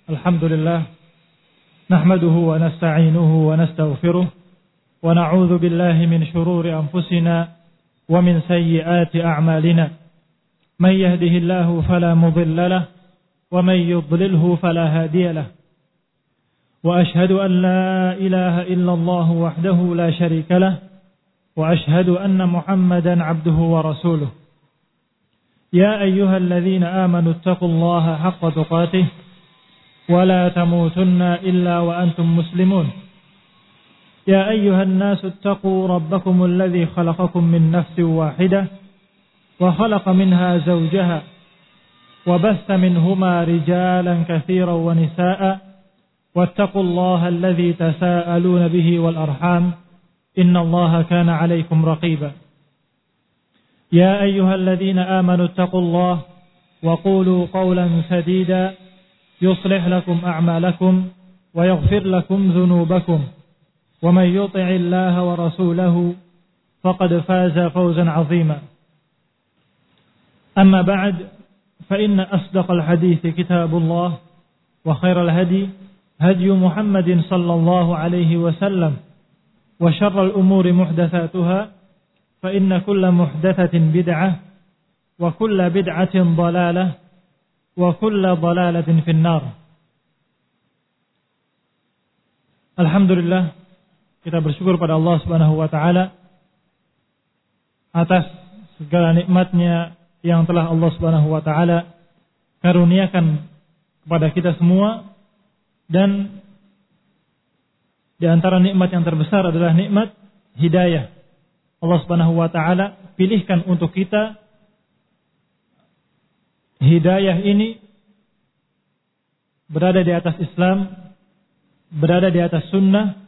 الحمد لله نحمده ونستعينه ونستغفره ونعوذ بالله من شرور أنفسنا ومن سيئات أعمالنا من يهده الله فلا مضل له ومن يضلله فلا هادي له وأشهد أن لا إله إلا الله وحده لا شريك له وأشهد أن محمدا عبده ورسوله يا أيها الذين آمنوا اتقوا الله حق تقاته ولا تموتن إلا وأنتم مسلمون يا أيها الناس اتقوا ربكم الذي خلقكم من نفس واحدة وخلق منها زوجها وبث منهما رجالا كثيرا ونساء واتقوا الله الذي تساءلون به والأرحام إن الله كان عليكم رقيبا يا أيها الذين آمنوا اتقوا الله وقولوا قولا سديدا يصلح لكم أعمالكم ويغفر لكم ذنوبكم ومن يطع الله ورسوله فقد فاز فوزا عظيما أما بعد فإن أصدق الحديث كتاب الله وخير الهدي هدي محمد صلى الله عليه وسلم وشر الأمور محدثاتها فإن كل محدثة بدعة وكل بدعة ضلالة وكل ضلالة في النار. Alhamdulillah, kita bersyukur pada Allah Subhanahu wa taala atas segala nikmatnya yang telah Allah Subhanahu wa taala karuniakan kepada kita semua, dan di antara nikmat yang terbesar adalah nikmat hidayah. Allah Subhanahu wa taala pilihkan untuk kita hidayah ini berada di atas Islam, berada di atas sunnah.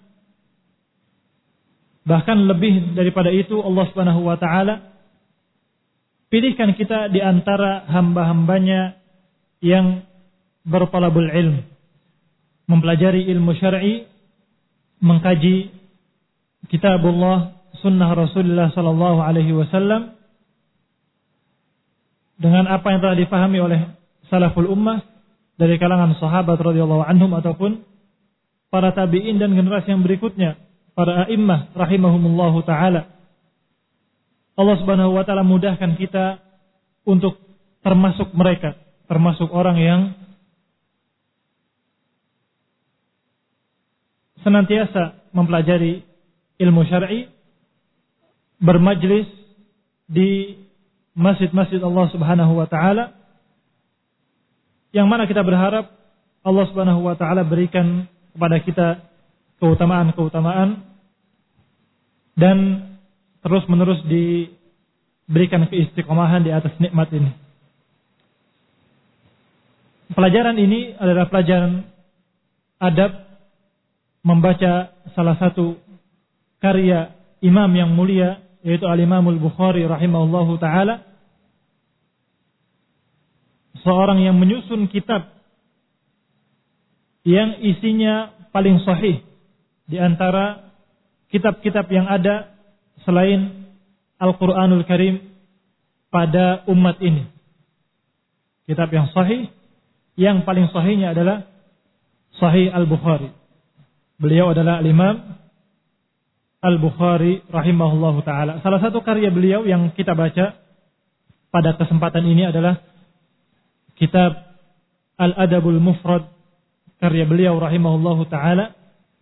Bahkan lebih daripada itu, Allah Subhanahu wa taala pilihkan kita di antara hamba-hambanya yang bertalabul ilm, mempelajari ilmu syar'i, mengkaji kitabullah, sunnah Rasulullah sallallahu alaihi wasallam dengan apa yang telah difahami oleh salaful ummah dari kalangan sahabat radhiyallahu anhum ataupun para tabi'in dan generasi yang berikutnya, para a'immah rahimahumullahu taala. Allah Subhanahu wa taala mudahkan kita untuk termasuk mereka, termasuk orang yang senantiasa mempelajari ilmu syar'i, bermajlis di masjid-masjid Allah Subhanahu wa taala, yang mana kita berharap Allah Subhanahu wa taala berikan kepada kita keutamaan-keutamaan dan terus-menerus diberikan keistiqomahan di atas nikmat ini. Pelajaran ini adalah pelajaran adab membaca salah satu karya imam yang mulia, yaitu Al-Imamul Bukhari rahimahullahu taala, seorang yang menyusun kitab yang isinya paling sahih di antara kitab-kitab yang ada selain Al-Qur'anul Karim pada umat ini. Kitab yang sahih, yang paling sahihnya adalah Sahih Al-Bukhari. Beliau adalah Al-Imam Al-Bukhari rahimahullahu ta'ala. Salah satu karya beliau yang kita baca pada kesempatan ini adalah kitab Al-Adabul Mufrad, karya beliau rahimahullahu ta'ala.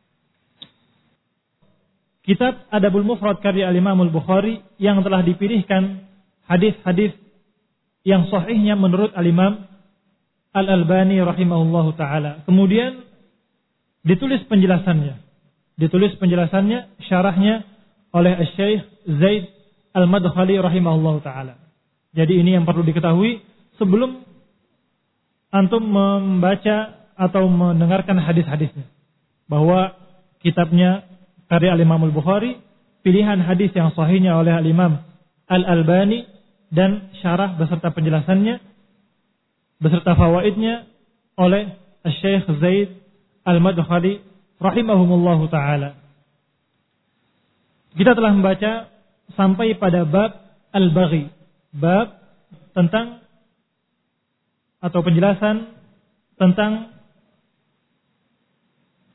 Kitab Adabul Mufrad karya Al-Imam Al-Bukhari yang telah dipilihkan hadis-hadis yang sahihnya menurut Al-Imam Al-Albani rahimahullahu ta'ala. Kemudian ditulis penjelasannya, syarahnya oleh Syekh Zaid Al-Madkhali rahimahullahu taala. Jadi ini yang perlu diketahui sebelum antum membaca atau mendengarkan hadis-hadisnya, bahwa kitabnya karya Al-Imam Al-Bukhari, pilihan hadis yang sahihnya oleh Al-Imam Al-Albani, dan syarah beserta penjelasannya beserta fawaidnya oleh Syekh Zaid Al-Madkhali rahimahumullahu ta'ala. Kita telah membaca sampai pada bab Al-Baghi, bab tentang atau penjelasan tentang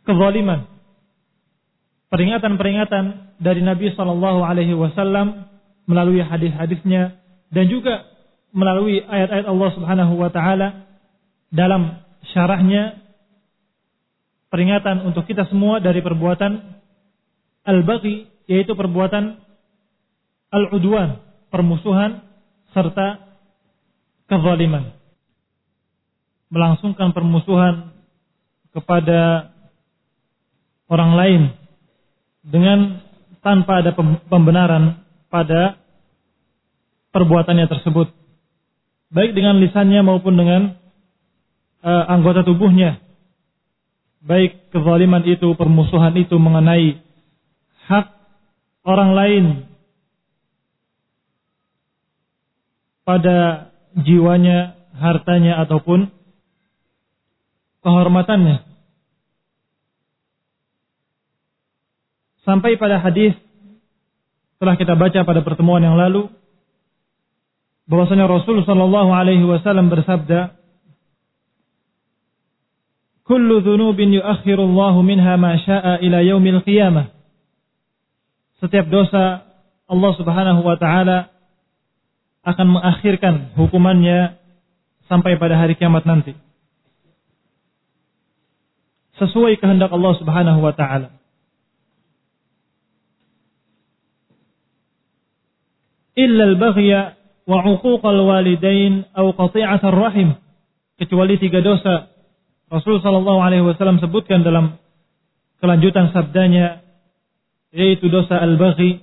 kezaliman. Peringatan-peringatan dari Nabi SAW melalui hadis-hadisnya dan juga melalui ayat-ayat Allah Subhanahu wa taala dalam syarahnya, peringatan untuk kita semua dari perbuatan al-baghi, yaitu perbuatan al-udwan, permusuhan serta kezaliman. Melangsungkan permusuhan kepada orang lain dengan tanpa ada pembenaran pada perbuatannya tersebut, baik dengan lisannya maupun dengan anggota tubuhnya. Baik kezaliman itu, permusuhan itu mengenai hak orang lain pada jiwanya, hartanya ataupun kehormatannya. Sampai pada hadis telah kita baca pada pertemuan yang lalu, bahwasanya Rasul sallallahu alaihi wasallam bersabda, "Kullu dzunubin yu'akhiru Allahu minha ma syaa'a ila yaumil qiyamah." Setiap dosa Allah Subhanahu wa taala akan mengakhirkan hukumannya sampai pada hari kiamat nanti, sesuai kehendak Allah Subhanahu wa taala. Illa al-baghya wa 'uquqal walidain aw qati'atar rahim, kecuali 3 dosa Rasul sallallahu alaihi wasallam sebutkan dalam kelanjutan sabdanya, yaitu dosa al-baghi,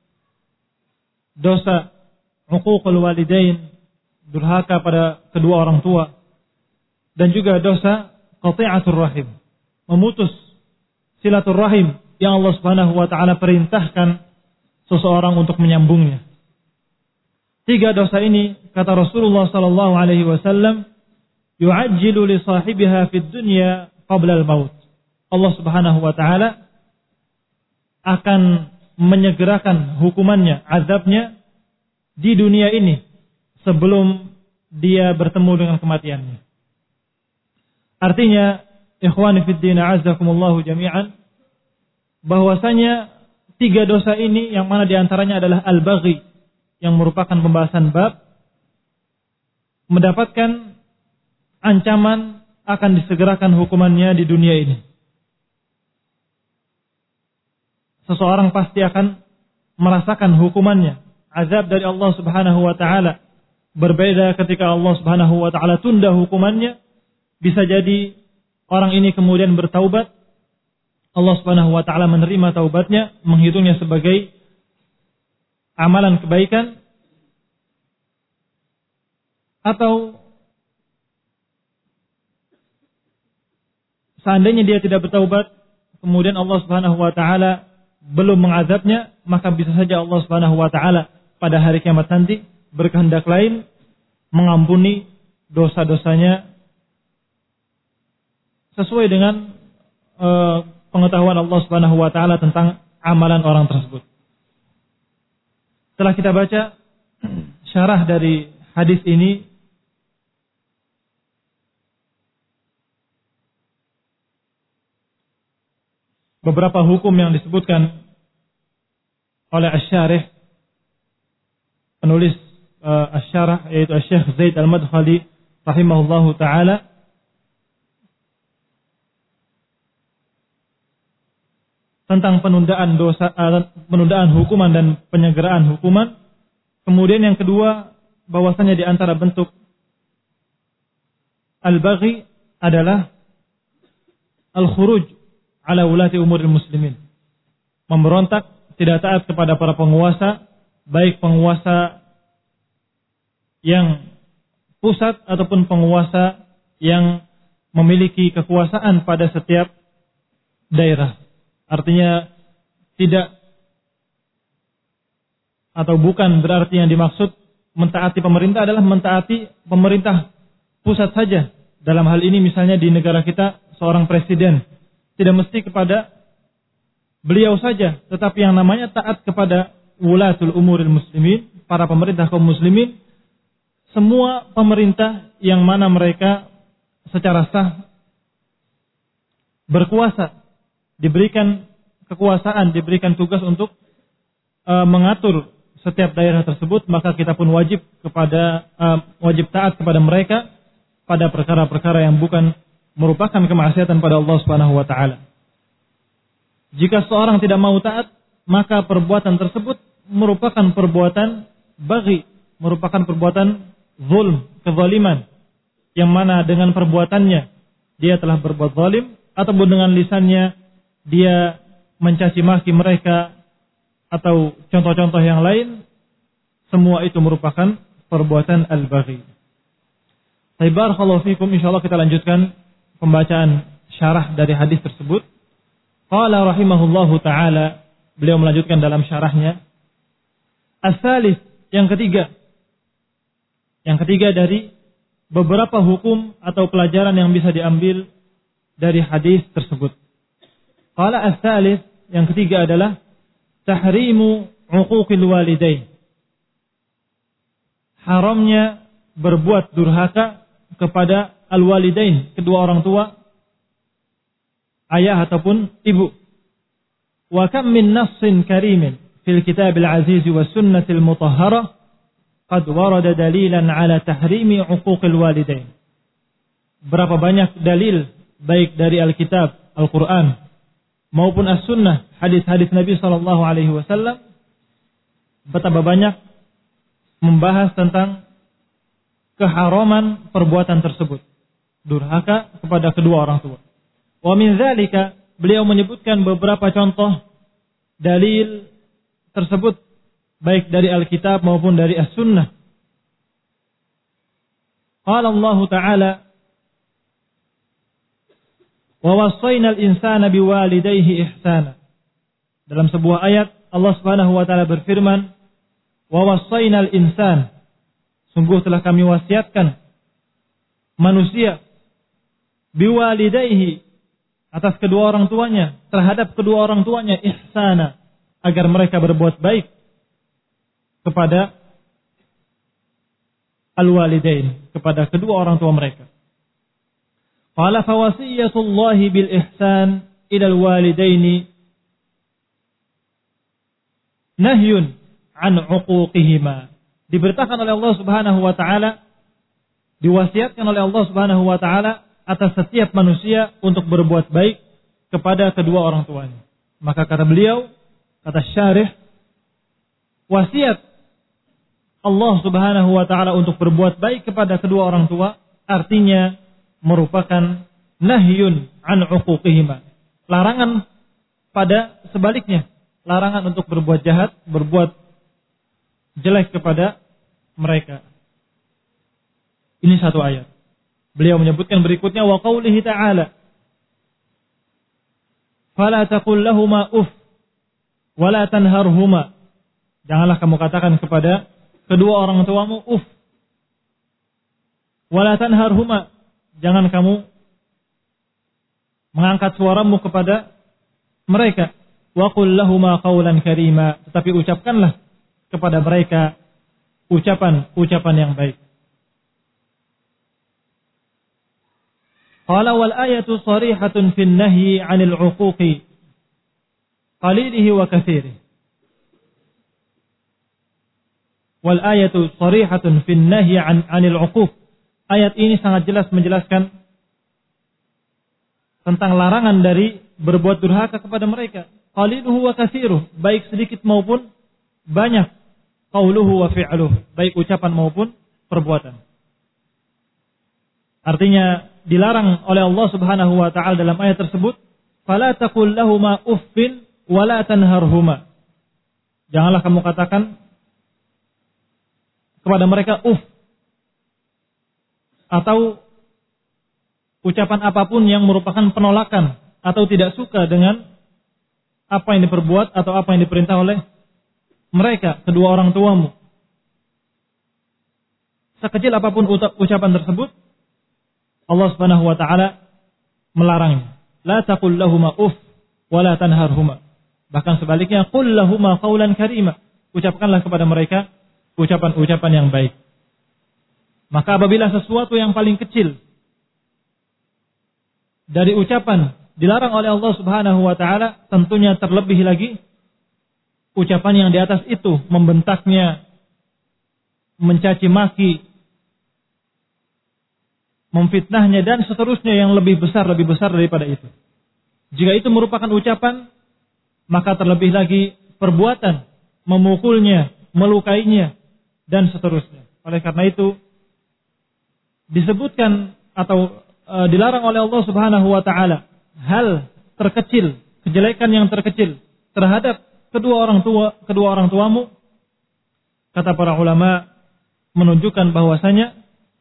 dosa 'uququl walidain, durhaka pada kedua orang tua, dan juga dosa qati'atur rahim, memutus silaturrahim yang Allah Subhanahu wa taala perintahkan seseorang untuk menyambungnya. 3 dosa ini, kata Rasulullah sallallahu alaihi wasallam, yu'ajjilu li sahibiha fid dunya qabla al-maut. Allah Subhanahu wa taala akan menyegerakan hukumannya, azabnya di dunia ini sebelum dia bertemu dengan kematiannya. Artinya, ikhwani fid din, a'azzakumullahu jami'an, bahwasanya 3 dosa ini yang mana diantaranya adalah al-baghi, yang merupakan pembahasan bab, mendapatkan ancaman akan disegerakan hukumannya di dunia ini. Seseorang pasti akan merasakan hukumannya, azab dari Allah Subhanahu wa taala. Berbeda ketika Allah Subhanahu wa taala tunda hukumannya, bisa jadi orang ini kemudian bertaubat, Allah Subhanahu wa taala menerima taubatnya, menghitungnya sebagai amalan kebaikan, atau seandainya dia tidak bertaubat, kemudian Allah Subhanahu wa taala belum mengazabnya, maka bisa saja Allah Subhanahu wa taala pada hari kiamat nanti berkehendak lain, mengampuni dosa-dosanya sesuai dengan pengetahuan Allah Subhanahu wa taala tentang amalan orang tersebut. Setelah kita baca syarah dari hadis ini, beberapa hukum yang disebutkan oleh asy-syarih, penulis asy-syarah, yaitu Syekh Zaid Al-Madkhali rahimahullahu taala, tentang penundaan hukuman dan penyegeraan hukuman. Kemudian yang kedua, bahwasanya di antara bentuk al-baghi adalah al-khuruj ala ulati umuril muslimin, memberontak, tidak taat kepada para penguasa, baik penguasa yang pusat ataupun penguasa yang memiliki kekuasaan pada setiap daerah. Artinya tidak atau bukan berarti yang dimaksud mentaati pemerintah adalah mentaati pemerintah pusat saja. Dalam hal ini misalnya di negara kita seorang presiden, tidak mesti kepada beliau saja, tetapi yang namanya taat kepada wulatul umuril muslimin, para pemerintah kaum muslimin, semua pemerintah yang mana mereka secara sah berkuasa diberikan kekuasaan, diberikan tugas untuk mengatur setiap daerah tersebut, maka kita pun wajib taat kepada mereka pada perkara-perkara yang bukan merupakan kemaksiatan pada Allah Subhanahu wa taala. Jika seorang tidak mau taat, maka perbuatan tersebut merupakan perbuatan baghi, merupakan perbuatan zulm, kezaliman, yang mana dengan perbuatannya dia telah berbuat zalim, ataupun dengan lisannya dia mencaci maki mereka, atau contoh-contoh yang lain, semua itu merupakan perbuatan al-baghi. Barakallahu fikum, insyaallah kita lanjutkan pembacaan syarah dari hadis tersebut. Qala rahimahullahu taala, beliau melanjutkan dalam syarahnya, as-salis, yang ketiga dari beberapa hukum atau pelajaran yang bisa diambil dari hadis tersebut. Qala as-salis, yang ketiga adalah tahrimu uquqil walidain. Haramnya berbuat durhaka kepada al-walidain, kedua orang tua, ayah ataupun ibu. Wa kam min nassin karimin fil kitabil aziz was sunnatil mutahharah qad warada dalilan ala tahrimi uquqil walidain. Berapa banyak dalil baik dari Alkitab, Al-Quran maupun As-Sunnah, hadis-hadis Nabi sallallahu alaihi wasallam, betapa banyak membahas tentang keharaman perbuatan tersebut, durhaka kepada kedua orang tua. Wa min dzalika, beliau menyebutkan beberapa contoh dalil tersebut baik dari Alkitab maupun dari As-Sunnah. Qala Allah Ta'ala, wa wassayna al-insana biwalidayhi ihsana. Dalam sebuah ayat Allah Subhanahu wa taala berfirman, wa wassayna al-insan, sungguh telah kami wasiatkan manusia biwalidayhi, atas kedua orang tuanya, terhadap kedua orang tuanya, ihsana, agar mereka berbuat baik kepada al-walidain, kepada kedua orang tua mereka. Qala fawasiyatullahi bil ihsan ila al-walidaini nahyun an uquqihima. Diberitakan oleh Allah Subhanahu wa taala, diwasiatkan oleh Allah Subhanahu wa taala atas setiap manusia untuk berbuat baik kepada kedua orang tuanya. Maka kata beliau, kata syarih, wasiat Allah Subhanahu wa taala untuk berbuat baik kepada kedua orang tua artinya merupakan nahyun an uquqihima, larangan pada sebaliknya, larangan untuk berbuat jahat, berbuat jelek kepada mereka. Ini satu ayat. Beliau menyebutkan berikutnya, wa qaulihi ta'ala, fala taqul lahuma uff wa la tanharhuma. Janganlah kamu katakan kepada kedua orang tuamu uff, wa la tanharhuma, jangan kamu mengangkat suaramu kepada mereka. Wa qul lahuma qawlan karima, tetapi ucapkanlah kepada mereka ucapan yang baik. Qala wal ayatu sharihatun fin nahyi 'anil 'uquqi qalilihi wa katsirihi. Wal ayatu sharihatun fin nahyi 'anil 'uquq. Ayat ini sangat jelas menjelaskan tentang larangan dari berbuat durhaka kepada mereka. Qaliluhu wa katsiruh, baik sedikit maupun banyak. Qauluhu wa fi'luh, baik ucapan maupun perbuatan. Artinya dilarang oleh Allah Subhanahu wa taala dalam ayat tersebut, fala taqul lahumā uffin wa la tanharhuma. Janganlah kamu katakan kepada mereka uff, atau ucapan apapun yang merupakan penolakan atau tidak suka dengan apa yang diperbuat atau apa yang diperintah oleh mereka, kedua orang tuamu. Sekecil apapun ucapan tersebut, Allah Subhanahu wa taala melarangnya. La taqul lahumā uff wa la tanharhuma. Bahkan sebaliknya, qul lahumā qawlan karima. Ucapkanlah kepada mereka ucapan-ucapan yang baik. Maka apabila sesuatu yang paling kecil dari ucapan dilarang oleh Allah Subhanahu wa taala, tentunya terlebih lagi ucapan yang di atas itu, membentaknya, mencaci maki, memfitnahnya dan seterusnya yang lebih besar daripada itu. Jika itu merupakan ucapan, maka terlebih lagi perbuatan, memukulnya, melukainya dan seterusnya. Oleh karena itu disebutkan atau dilarang oleh Allah Subhanahu wa taala hal terkecil, kejelekan yang terkecil terhadap kedua orang tuamu, kata para ulama menunjukkan bahwasanya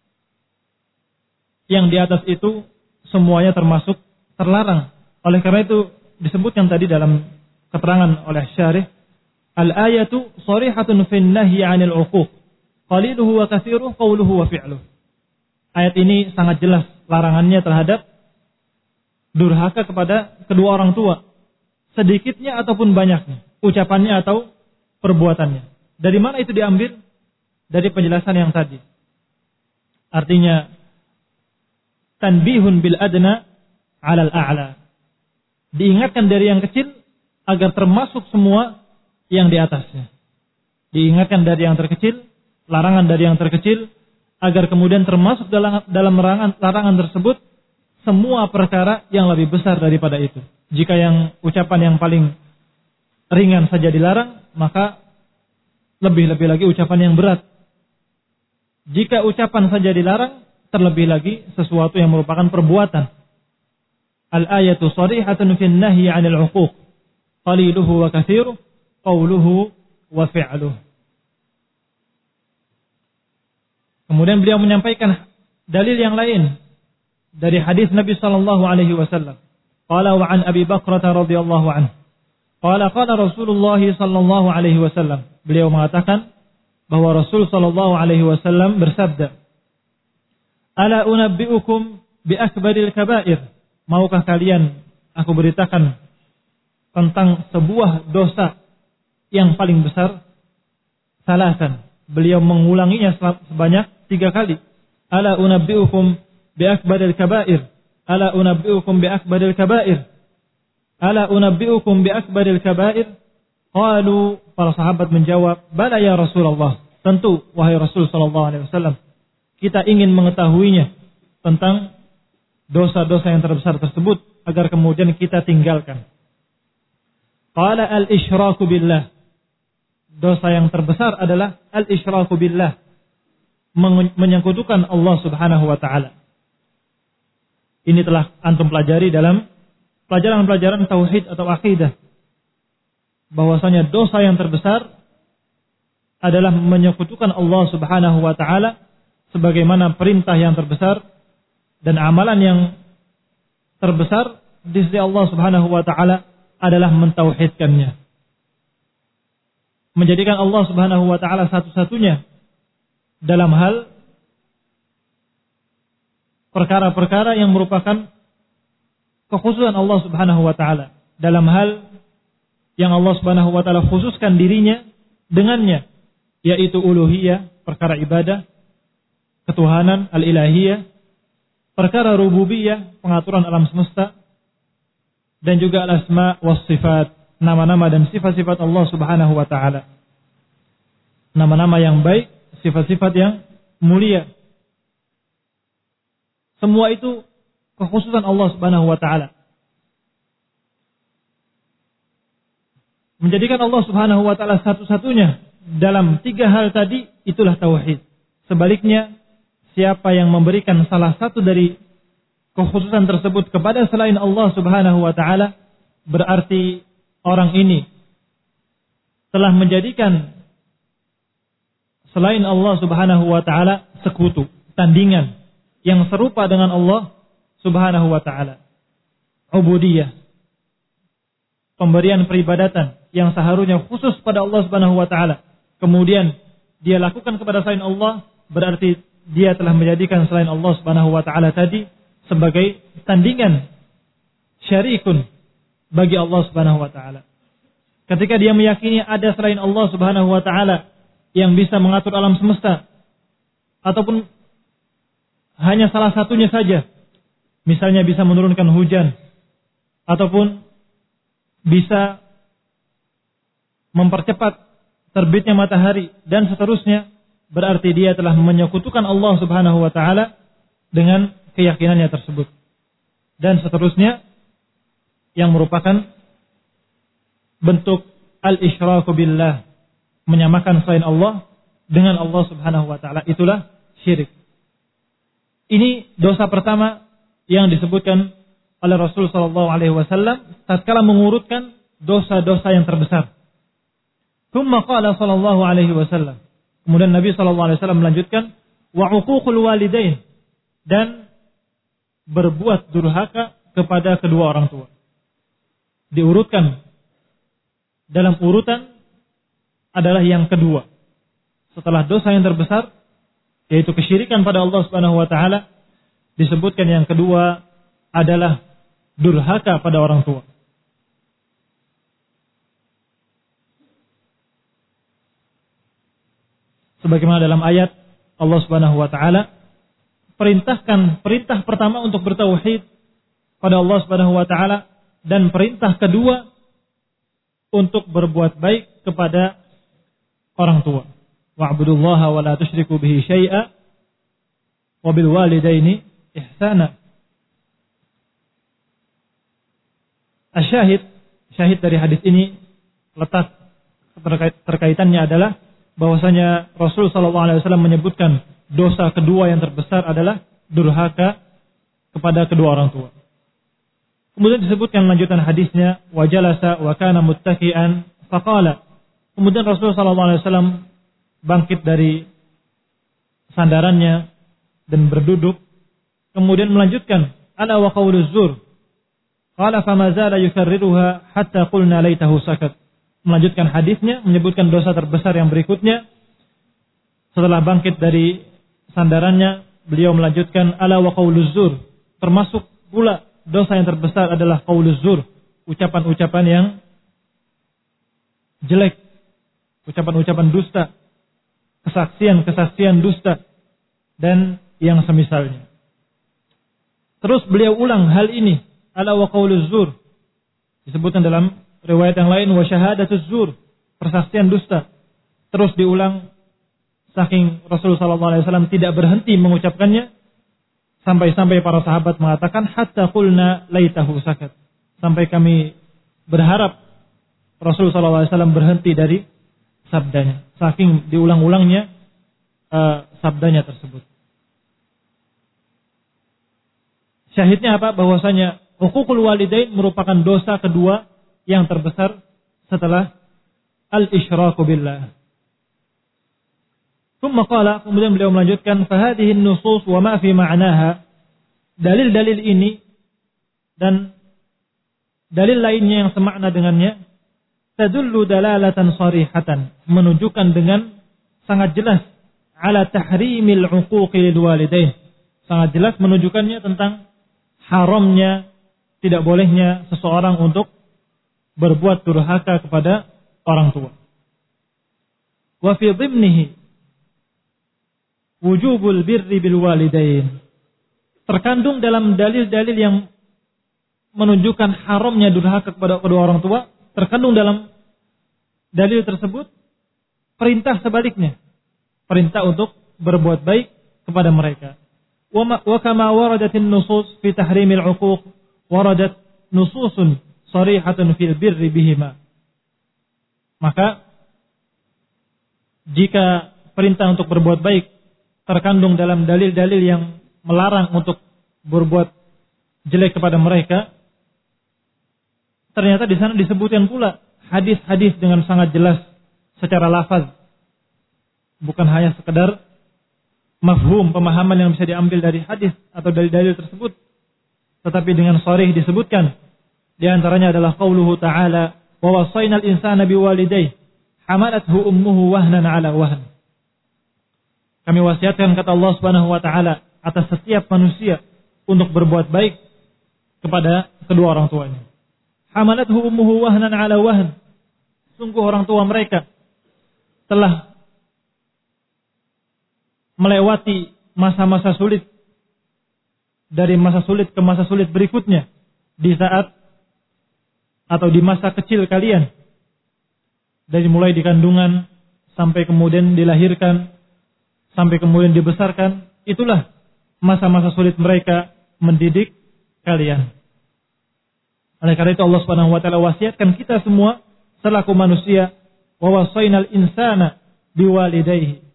yang di atas itu semuanya termasuk terlarang. Oleh karena itu disebutkan tadi dalam keterangan oleh syarih, al-ayatu sharihatun fin nahyi 'anil 'uquq, qaliluhu wa katsiruhu qawluhu wa fi'luhu. Ayat ini sangat jelas larangannya terhadap durhaka kepada kedua orang tua, sedikitnya ataupun banyaknya, ucapannya atau perbuatannya. Dari mana itu diambil? Dari penjelasan yang tadi. Artinya tanbihun bil adna 'alal a'la. Diingatkan dari yang kecil agar termasuk semua yang di atasnya. Diingatkan dari yang terkecil, larangan dari yang terkecil, agar kemudian termasuk dalam larangan tersebut semua perkara yang lebih besar daripada itu. Jika yang ucapan yang paling ringan saja dilarang, maka lebih-lebih lagi ucapan yang berat. Jika ucapan saja dilarang, terlebih lagi sesuatu yang merupakan perbuatan. Al-ayatu sharihatun fin nahyi 'anil 'uquq, qaliluhu wa katsiruhu qawluhu wa fi'luhu. Kemudian beliau menyampaikan dalil yang lain dari hadis Nabi sallallahu alaihi wasallam. Qala wa an Abi Bakrah radhiyallahu anhu. Qala Rasulullah sallallahu alaihi wasallam. Beliau mengatakan bahwa Rasul sallallahu alaihi wasallam bersabda, "Ala unabbiukum bi akbaril kaba'ir?" Maukah kalian aku beritakan tentang sebuah dosa yang paling besar? Salasan. Beliau mengulanginya sebanyak 3 kali. Ala unabbiukum bi akbaril kaba'ir? Ala unabbiukum bi akbaril kaba'ir? Ala unabbiukum bi akbaril kaba'ir? Qalu, para sahabat menjawab, bala ya Rasulullah. Tentu wahai Rasul sallallahu alaihi wasallam, kita ingin mengetahuinya tentang dosa-dosa yang terbesar tersebut agar kemudian kita tinggalkan. Qala al-isyraku billah. Dosa yang terbesar adalah al-isyraku billah, menyekutukan Allah Subhanahu wa taala. Ini telah antum pelajari dalam pelajaran-pelajaran tauhid atau akidah, bahwasanya dosa yang terbesar adalah menyekutukan Allah Subhanahu wa taala sebagaimana perintah yang terbesar dan amalan yang terbesar di sisi Allah Subhanahu wa taala adalah mentauhidkannya. Menjadikan Allah Subhanahu wa taala satu-satunya dalam hal perkara-perkara yang merupakan kekhususan Allah Subhanahu wa taala, dalam hal yang Allah Subhanahu wa taala khususkan dirinya dengannya, yaitu uluhiyah, perkara ibadah, ketuhanan, al-ilahiyah, perkara rububiyah, pengaturan alam semesta, dan juga al-asma was sifat, nama-nama dan sifat-sifat Allah Subhanahu wa taala. Nama-nama yang baik, sifat-sifat yang mulia. Semua itu kekhususan Allah Subhanahu wa taala. Menjadikan Allah Subhanahu wa taala satu-satunya dalam 3 hal tadi, itulah tauhid. Sebaliknya, siapa yang memberikan salah satu dari kekhususan tersebut kepada selain Allah Subhanahu wa taala, berarti orang ini telah menjadikan selain Allah Subhanahu wa taala sekutu, tandingan yang serupa dengan Allah Subhanahu wa taala. Ubudiyah, pemberian peribadatan yang seharusnya khusus pada Allah Subhanahu wa taala, kemudian dia lakukan kepada selain Allah, berarti dia telah menjadikan selain Allah Subhanahu wa taala tadi sebagai tandingan, syarikun bagi Allah Subhanahu wa taala. Ketika dia meyakini ada selain Allah Subhanahu wa taala yang bisa mengatur alam semesta, ataupun hanya salah satunya saja, misalnya bisa menurunkan hujan, ataupun bisa mempercepat terbitnya matahari dan seterusnya, berarti dia telah menyekutukan Allah Subhanahu wa taala dengan keyakinannya tersebut. Dan seterusnya yang merupakan bentuk al-isyraku billah, menyamakan selain Allah dengan Allah Subhanahu wa taala, itulah syirik. Ini dosa pertama yang disebutkan oleh Rasul sallallahu alaihi wasallam tatkala mengurutkan dosa-dosa yang terbesar. Tsumma qala sallallahu alaihi wasallam. Kemudian Nabi sallallahu alaihi wasallam melanjutkan wa uququl walidain, dan berbuat durhaka kepada kedua orang tua. Diurutkan dalam urutan adalah yang kedua. Setelah dosa yang terbesar, yaitu kesyirikan pada Allah Subhanahu wa taala, disebutkan yang kedua adalah durhaka pada orang tua. Sebagaimana dalam ayat Allah Subhanahu wa taala perintah pertama untuk bertauhid pada Allah Subhanahu wa taala, dan perintah kedua untuk berbuat baik kepada orang tua. Wa'budullaha wa la tusyriku bihi syai'a wa bil walidaini ihsana. Syahid dari hadis ini, letak terkaitannya adalah bahwasanya Rasul sallallahu alaihi wasallam menyebutkan dosa kedua yang terbesar adalah durhaka kepada kedua orang tua. Kemudian disebutkan lanjutan hadisnya, wa jalasa wa kana muttaqian faqala. Kemudian Rasul sallallahu alaihi wasallam bangkit dari sandarannya dan berduduk, kemudian melanjutkan, ala wa qauluz zur. Qala fama zala yukarriruha hatta qulna laitahu sakat. Melanjutkan hadisnya, menyebutkan dosa terbesar yang berikutnya. Setelah bangkit dari sandarannya, beliau melanjutkan ala wa qauluz zur. Termasuk pula dosa yang terbesar adalah qauluz zur, ucapan-ucapan yang jelek, ucapan-ucapan dusta, kesaksian dusta, dan yang semisalnya. Terus beliau ulang hal ini, ala wa qauluz zur. Disebutkan dalam riwayat yang lain, wa syahadatuz zur, persaksian dusta. Terus diulang, saking Rasulullah SAW tidak berhenti mengucapkannya, sampai-sampai para sahabat mengatakan, hatta qulna laitahu sakat. Sampai kami berharap Rasulullah SAW berhenti dari sabdanya. Saking diulang-ulangnya sabdanya tersebut. Syahidnya apa? Bahwasanya uququl walidain merupakan dosa kedua yang terbesar setelah al-isyraku billah. Kemudian beliau melanjutkan, fahadihi nusus wa ma fi ma'naha. Dalil-dalil ini dan dalil lainnya yang semakna dengannya, tadullu dalalatan sarihatan, menunjukkan dengan sangat jelas ala tahrimil uquqi lil walidain. Sangat jelas menunjukkannya tentang haramnya, tidak bolehnya seseorang untuk berbuat durhaka kepada orang tua. Wa fi dhimnihi wujubul birri bil walidain. Terkandung dalam dalil-dalil yang menunjukkan haramnya durhaka kepada kedua orang tua, terkandung dalam dalil tersebut perintah sebaliknya, perintah untuk berbuat baik kepada mereka. Wa kama waradatin nusus fi tahrimil uquq, waradat nususun sharihatun fil birri bihima. Maka jika perintah untuk berbuat baik terkandung dalam dalil-dalil yang melarang untuk berbuat jelek kepada mereka, ternyata di sana disebutkan pula hadis-hadis dengan sangat jelas secara lafaz, bukan hanya sekedar mafhum, pemahaman yang bisa diambil dari hadis atau dari dalil tersebut, tetapi dengan sharih disebutkan. Di antaranya adalah qauluhu ta'ala, wa wasainal insana biwalidayhi hamalathu ummuhu wahnan ala wahn. Kami wasiatkan, kata Allah Subhanahu wa taala, atas setiap manusia untuk berbuat baik kepada kedua orang tuanya. Hamalathu ummuhu wahnan ala wahn. Sungguh orang tua mereka telah melewati masa-masa sulit, dari masa sulit ke masa sulit berikutnya, di saat atau di masa kecil kalian, dari mulai di kandungan sampai kemudian dilahirkan, sampai kemudian dibesarkan, itulah masa-masa sulit mereka mendidik kalian. Oleh karena itu Allah Subhanahu wa taala wasiatkan kita semua selaku manusia, wa wasainal insana biwalidayhi.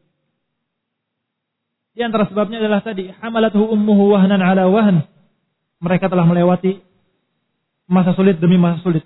Di antara sebabnya adalah tadi, hamalathu ummuhu wahnan ala wahn. Mereka telah melewati masa sulit demi masa sulit.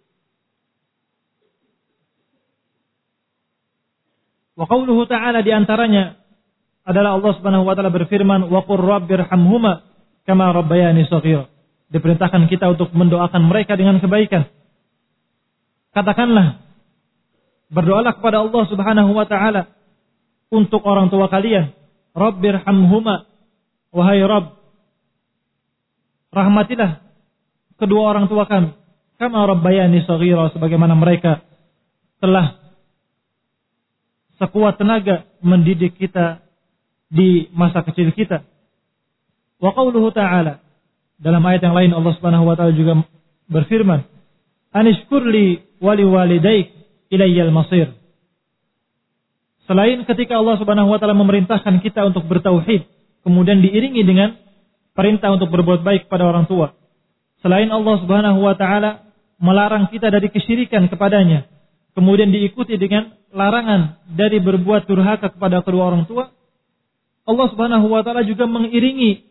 Wa qauluhu ta'ala, di antaranya adalah Allah Subhanahu wa taala berfirman, wa qur rabbirhamhuma kama rabbayani shaghira. Diperintahkan kita untuk mendoakan mereka dengan kebaikan. Katakanlah, berdoalah kepada Allah Subhanahu wa taala untuk orang tua kalian. Rabbirhamhuma, wahai Rabb, rahmatilah kedua orang tua kami, kama rabbayani shaghira, sebagaimana mereka telah sekuat tenaga mendidik kita di masa kecil kita. Wa qauluhu ta'ala, dalam ayat yang lain Allah Subhanahu wa taala juga berfirman, anishkurli wali walidaik ilayyal masir. Selain ketika Allah Subhanahu wa taala memerintahkan kita untuk bertauhid, kemudian diiringi dengan perintah untuk berbuat baik pada orang tua. Selain Allah Subhanahu wa taala melarang kita dari kesyirikan kepadanya, kemudian diikuti dengan larangan dari berbuat durhaka kepada kedua orang tua, Allah Subhanahu wa taala juga mengiringi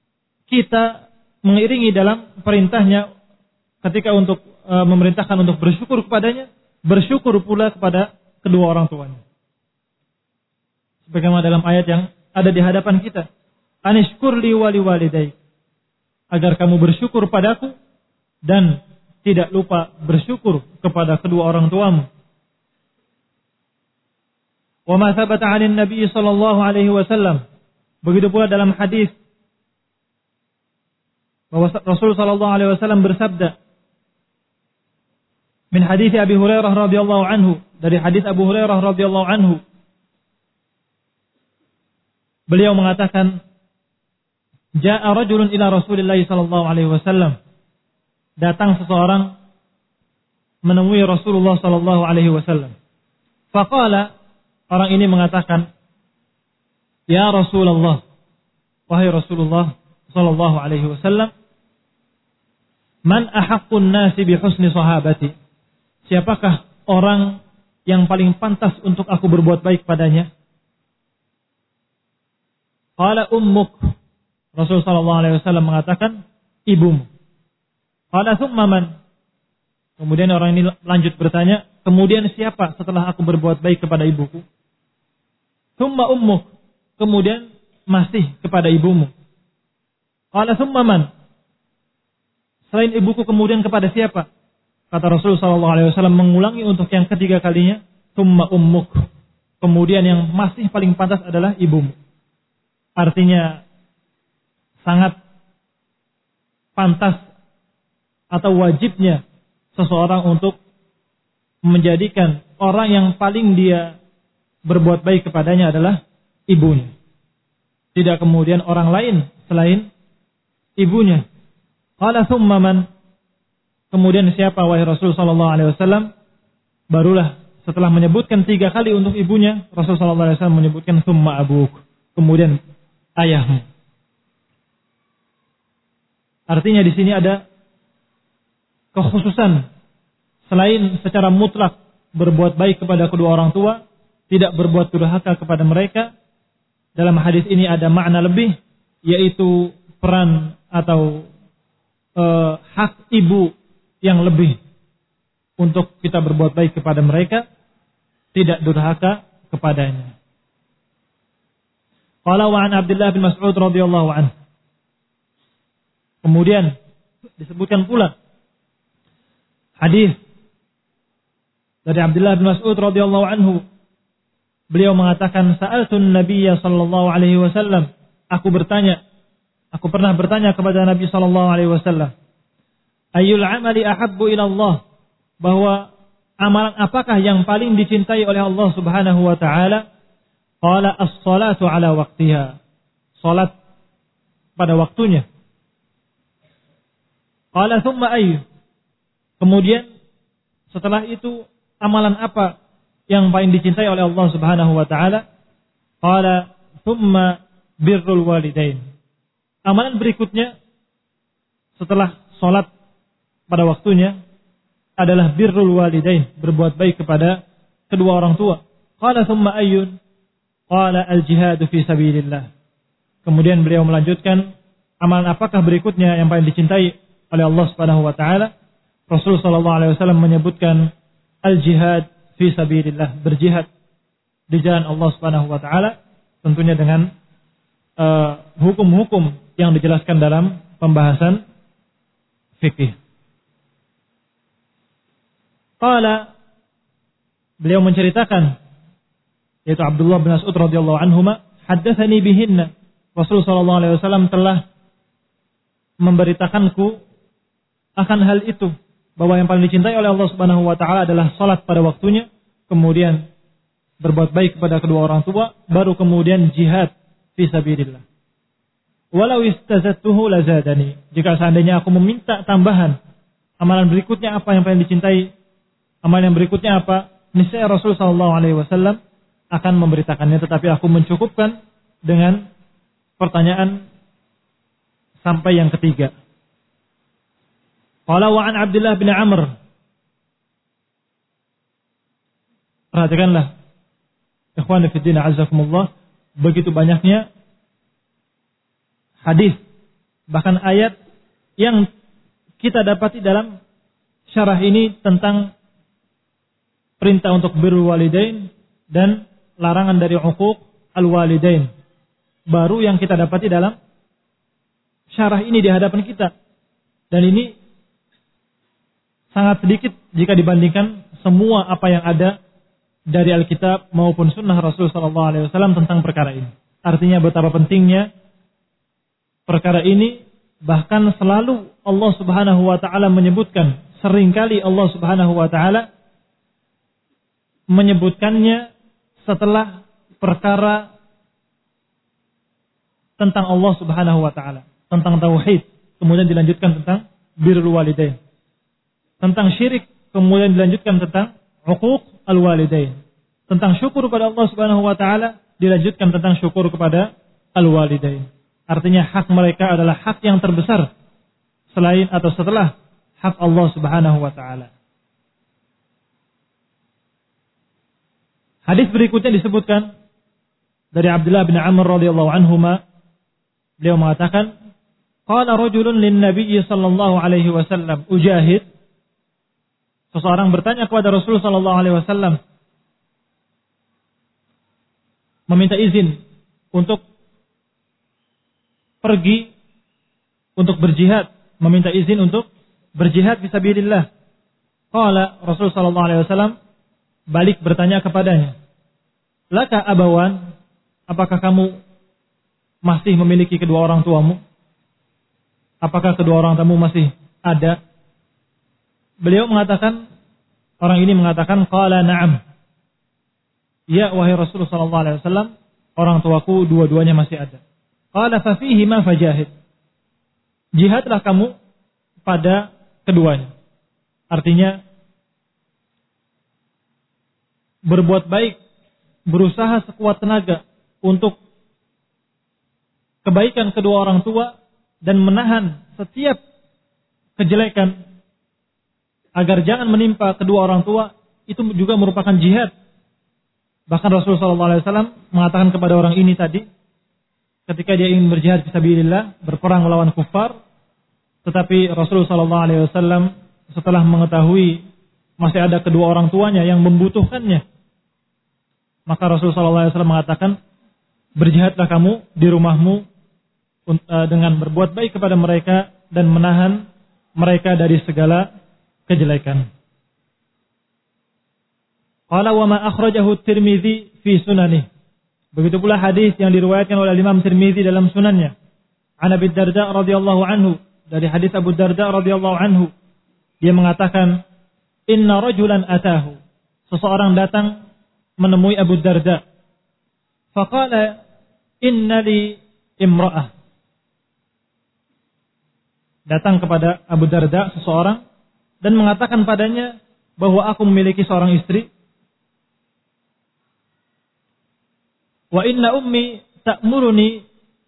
dalam perintahnya ketika untuk memerintahkan untuk bersyukur kepadanya, bersyukur pula kepada kedua orang tuanya. Sebagaimana dalam ayat yang ada di hadapan kita, anishkurli wali walidayk, agar kamu bersyukur padaku dan tidak lupa bersyukur kepada kedua orang tuamu. Wa ma thabata 'anil Nabi sallallahu alaihi wasallam, begitu pula dalam hadis bahwa Rasul sallallahu alaihi wasallam bersabda, min hadis Abi Hurairah radhiyallahu anhu, dari hadis Abu Hurairah radhiyallahu anhu, beliau mengatakan, ja'a rajulun ila Rasulillah sallallahu alaihi wasallam, datang seseorang menemui Rasulullah sallallahu alaihi wasallam. Faqala, orang ini mengatakan, ya Rasulullah, wahai Rasulullah sallallahu alaihi wasallam, man ahaqqun nasi bi husni sahabati, siapakah orang yang paling pantas untuk aku berbuat baik padanya? Qala ummuk, Rasul sallallahu alaihi wasallam mengatakan, ibumu. Qala thumma man, kemudian orang ini lanjut bertanya, kemudian siapa setelah aku berbuat baik kepada ibuku? Thumma ummuk, kemudian masih kepada ibumu. Qala thumma man, selain ibuku kemudian kepada siapa? Kata Rasul sallallahu alaihi wasallam mengulangi untuk yang ketiga kalinya, thumma ummuk, kemudian yang masih paling pantas adalah ibumu. Artinya sangat pantas atau wajibnya seseorang untuk menjadikan orang yang paling dia berbuat baik kepadanya adalah ibunya. Tidak kemudian orang lain selain ibunya. Qala thumma man, kemudian siapa wahai Rasul sallallahu alaihi wasallam? Barulah setelah menyebutkan 3 kali untuk ibunya, Rasul sallallahu alaihi wasallam menyebutkan thumma abuk, kemudian ayahmu. Artinya di sini ada kekhususan, selain secara mutlak berbuat baik kepada kedua orang tua, tidak berbuat durhaka kepada mereka. Dalam hadis ini ada makna lebih, yaitu peran atau hak ibu yang lebih untuk kita berbuat baik kepada mereka, tidak durhaka kepadanya. Qala wa an Abdullah bin Mas'ud radhiyallahu anhu. Kemudian disebutkan pula hadis dari Abdullah bin Mas'ud radhiyallahu anhu. Beliau mengatakan, sa'altun Nabiyya sallallahu alaihi wasallam, aku pernah bertanya kepada Nabi sallallahu alaihi wasallam, ayyul amali ahabbu ila Allah, bahwa amalan apakah yang paling dicintai oleh Allah Subhanahu wa taala? Qala as-salatu ala waqtiha, salat pada waktunya. Qala thumma ayyu, Kemudian setelah itu amalan apa yang paling dicintai oleh Allah Subhanahu wa taala? Qala thumma birrul walidain. Amalan berikutnya setelah salat pada waktunya adalah birrul walidain, berbuat baik kepada kedua orang tua. Qala thumma ayyun? Qala al-jihadu fi sabilillah. Kemudian beliau melanjutkan, amalan apakah berikutnya yang paling dicintai oleh Allah Subhanahu wa taala? Rasul sallallahu alaihi wasallam menyebutkan al-jihad fi sabilillah, berjihad di jalan Allah Subhanahu wa taala, tentunya dengan hukum-hukum yang dijelaskan dalam pembahasan fikih. Qala, beliau menceritakan, yaitu Abdullah bin Mas'ud radhiyallahu anhuma, haddatsani bihinna. Rasul sallallahu alaihi wasallam telah memberitakanku akan hal itu, bahwa yang paling dicintai oleh Allah Subhanahu wa taala adalah salat pada waktunya, kemudian berbuat baik kepada kedua orang tua, baru kemudian jihad fi sabilillah. Walau istazattuhu lazadani. Jika seandainya aku meminta tambahan, amalan berikutnya apa yang paling dicintai? Amalan yang berikutnya apa? Niscaya Rasul sallallahu alaihi wasallam akan memberitakannya, tetapi aku mencukupkan dengan pertanyaan sampai yang ketiga. Qala wa an Abdullah bin Amr. Perhatikanlah, ikhwan fi din azakumullah, begitu banyaknya hadis, bahkan ayat yang kita dapati dalam syarah ini tentang perintah untuk birrul walidain dan larangan dari uquq al-walidain. Baru yang kita dapati dalam syarah ini di hadapan kita. Dan ini sangat sedikit jika dibandingkan semua apa yang ada dari Alkitab maupun sunnah Rasul sallallahu alaihi wasallam tentang perkara ini. Artinya betapa pentingnya perkara ini, bahkan selalu Allah Subhanahu wa taala menyebutkan, seringkali Allah Subhanahu wa taala menyebutkannya setelah perkara tentang Allah Subhanahu wa taala, tentang tauhid, kemudian dilanjutkan tentang birrul walidain. Tentang syirik, kemudian dilanjutkan tentang uquq al-walidain. Tentang syukur kepada Allah Subhanahu wa taala, dilanjutkan tentang syukur kepada al-walidain. Artinya hak mereka adalah hak yang terbesar selain atau setelah hak Allah Subhanahu wa taala. Hadis berikutnya disebutkan dari Abdullah bin Amr radhiyallahu anhuma, beliau mengatakan, qala rajulun lin nabiy sallallahu alaihi wasallam ujahid. Seseorang bertanya kepada Rasul sallallahu alaihi wasallam, meminta izin untuk pergi untuk berjihad, meminta izin untuk berjihad fisabilillah. Qala Rasul sallallahu alaihi wasallam balik bertanya kepadanya, laka abawan, apakah kamu masih memiliki kedua orang tuamu? Apakah kedua orang tuamu masih ada? Beliau mengatakan, orang ini mengatakan, qala na'am. Ya wahai Rasulullah sallallahu alaihi wasallam, orang tuaku dua-duanya masih ada. Qala fa fihi ma fajahid. Jihadlah kamu pada keduanya. Artinya berbuat baik, berusaha sekuat tenaga untuk kebaikan kedua orang tua dan menahan setiap kejelekan agar jangan menimpa kedua orang tua, itu juga merupakan jihad. Bahkan Rasulullah SAW mengatakan kepada orang ini tadi, ketika dia ingin berjihad fisabilillah, berperang melawan kufar, tetapi Rasulullah SAW setelah mengetahui masih ada kedua orang tuanya yang membutuhkannya, maka Rasulullah SAW mengatakan, berjihadlah kamu di rumahmu dengan berbuat baik kepada mereka dan menahan mereka dari segala kejelekan. Qala wa ma akhrajahu Tirmidzi fi sunanih. Begitu pula hadis yang diriwayatkan oleh Imam Tirmidzi dalam sunannya. An Abi Darda radhiyallahu anhu, dari hadis Abu Darda radhiyallahu anhu, dia mengatakan, inna rajulan atahu, seseorang datang menemui Abu Darda. Faqala inna li imra'ah. Datang kepada Abu Darda seseorang dan mengatakan padanya bahwa aku memiliki seorang istri. Wa inna ummi ta'muruni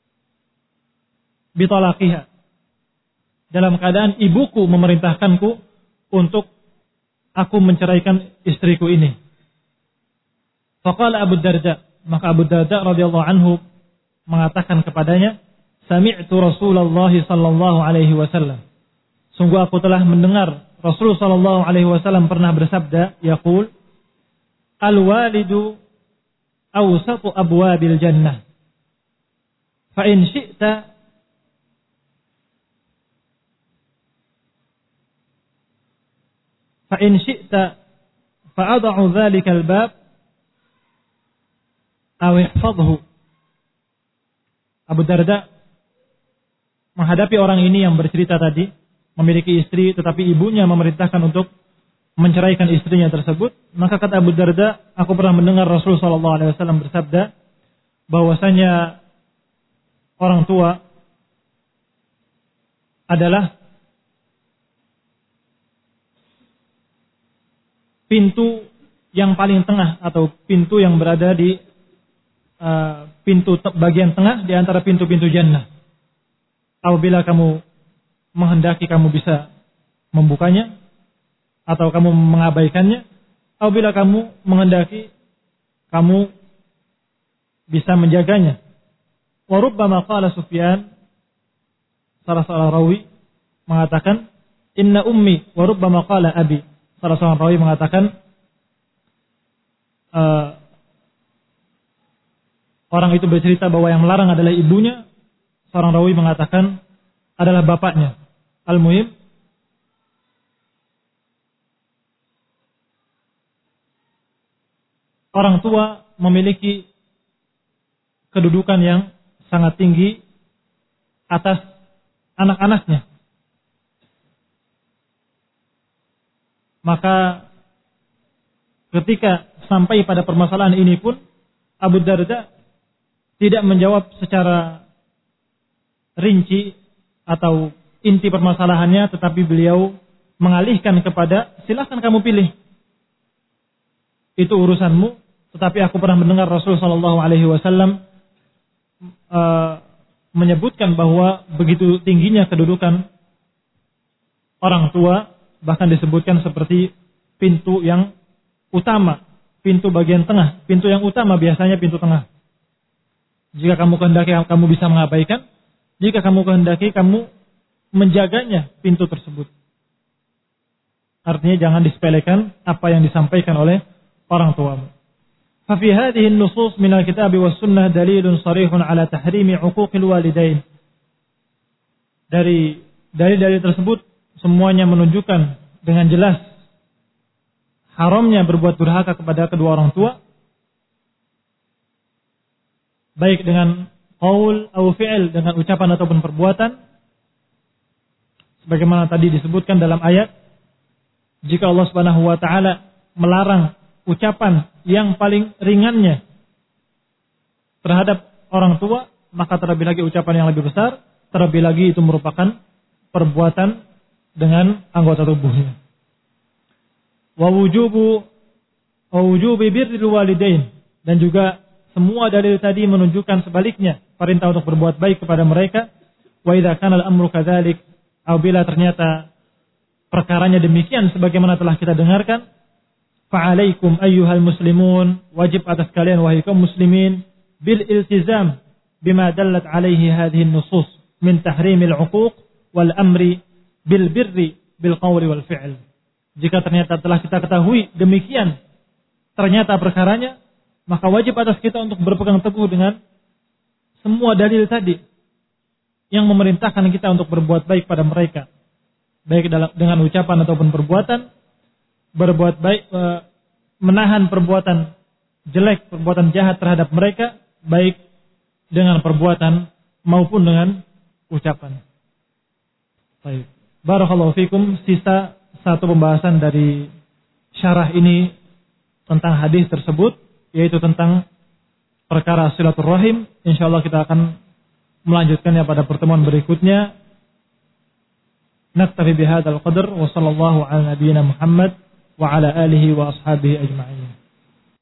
bitalaqiha. Dalam keadaan ibuku memerintahkanku untuk aku menceraikan istriku ini. Faqala Abu Darda, maka Abu Darda radhiyallahu anhu mengatakan kepadanya, sami'tu Rasulullah sallallahu alaihi wasallam. Sungguh aku telah mendengar Rasulullah sallallahu alaihi wasallam pernah bersabda, yaqul, al-walidu awsatu abwabil jannah. Fa in syi'ta fa'ad'u dzalika al-bab aw ihfadhu. Abu Darda menghadapi orang ini yang bercerita tadi, memiliki istri tetapi ibunya memerintahkan untuk menceraikan istrinya tersebut, maka kata Abu Darda, aku pernah mendengar Rasulullah sallallahu alaihi wasallam bersabda bahwasanya orang tua adalah pintu yang paling tengah atau pintu yang berada di pintu bagian tengah di antara pintu-pintu jannah. Apabila kamu menghendaki, kamu bisa membukanya atau kamu mengabaikannya. Apabila kamu menghendaki, kamu bisa menjaganya. Wa rubbama qala Sufyan, salah seorang rawi mengatakan, inna ummi, wa rubbama qala abi. Salah seorang rawi mengatakan, orang itu bercerita bahwa yang melarang adalah ibunya. Seorang rawi mengatakan adalah bapaknya. Al-muhim, orang tua memiliki kedudukan yang sangat tinggi atas anak-anaknya. Maka ketika sampai pada permasalahan ini pun Abu Darda tidak menjawab secara rinci atau inti permasalahannya, tetapi beliau mengalihkan kepada silakan kamu pilih. Itu urusanmu, tetapi aku pernah mendengar Rasulullah sallallahu alaihi wasallam menyebutkan bahwa begitu tingginya kedudukan orang tua, bahkan disebutkan seperti pintu yang utama, pintu bagian tengah. Pintu yang utama biasanya pintu tengah. Jika kamu kehendaki, kamu bisa mengabaikan. Jika kamu kehendaki, kamu menjaganya pintu tersebut. Artinya jangan disepelekan apa yang disampaikan oleh orang tuamu. ففي هذه النصوص من الكتاب والسنة دليل صريح على تحريم عقوق الوالدين. Dari tersebut semuanya menunjukkan dengan jelas haramnya berbuat durhaka kepada kedua orang tua, baik dengan qaul atau fi'il, dengan ucapan ataupun perbuatan. Sebagaimana tadi disebutkan dalam ayat, jika Allah Subhanahu wa taala melarang ucapan yang paling ringannya terhadap orang tua, maka terlebih lagi ucapan yang lebih besar, terlebih lagi itu merupakan perbuatan dengan anggota tubuhnya. Wa wujubi birril walidain, dan juga semua dalil tadi menunjukkan sebaliknya, perintah untuk berbuat baik kepada mereka. Wa idza kana al-amru kadzalik, apabila ternyata perkaranya demikian sebagaimana telah kita dengarkan, fa'alaikum ayyuhal muslimun, wajib atas kalian wahai kaum muslimin, bil iltizam bima dallat alaihi hadhihi an-nusus min tahrimil 'uquq wal amri bil birri bil qawli wal fi'l. Jika ternyata telah kita ketahui demikian ternyata perkaranya, maka wajib atas kita untuk berpegang teguh dengan semua dalil tadi yang memerintahkan kita untuk berbuat baik pada mereka, baik dengan ucapan ataupun perbuatan. Berbuat baik, menahan perbuatan jelek, perbuatan jahat terhadap mereka, baik dengan perbuatan maupun dengan ucapan. Baik. Barakallahu fikum. Sisa satu pembahasan dari syarah ini tentang hadis tersebut, yaitu tentang perkara silaturrahim. Insyaallah kita akan melanjutkannya pada pertemuan berikutnya. Naktafi bihadzal qadar wa sallallahu ala nabiyyina Muhammad wa ala alihi wa ashabihi ajma'in.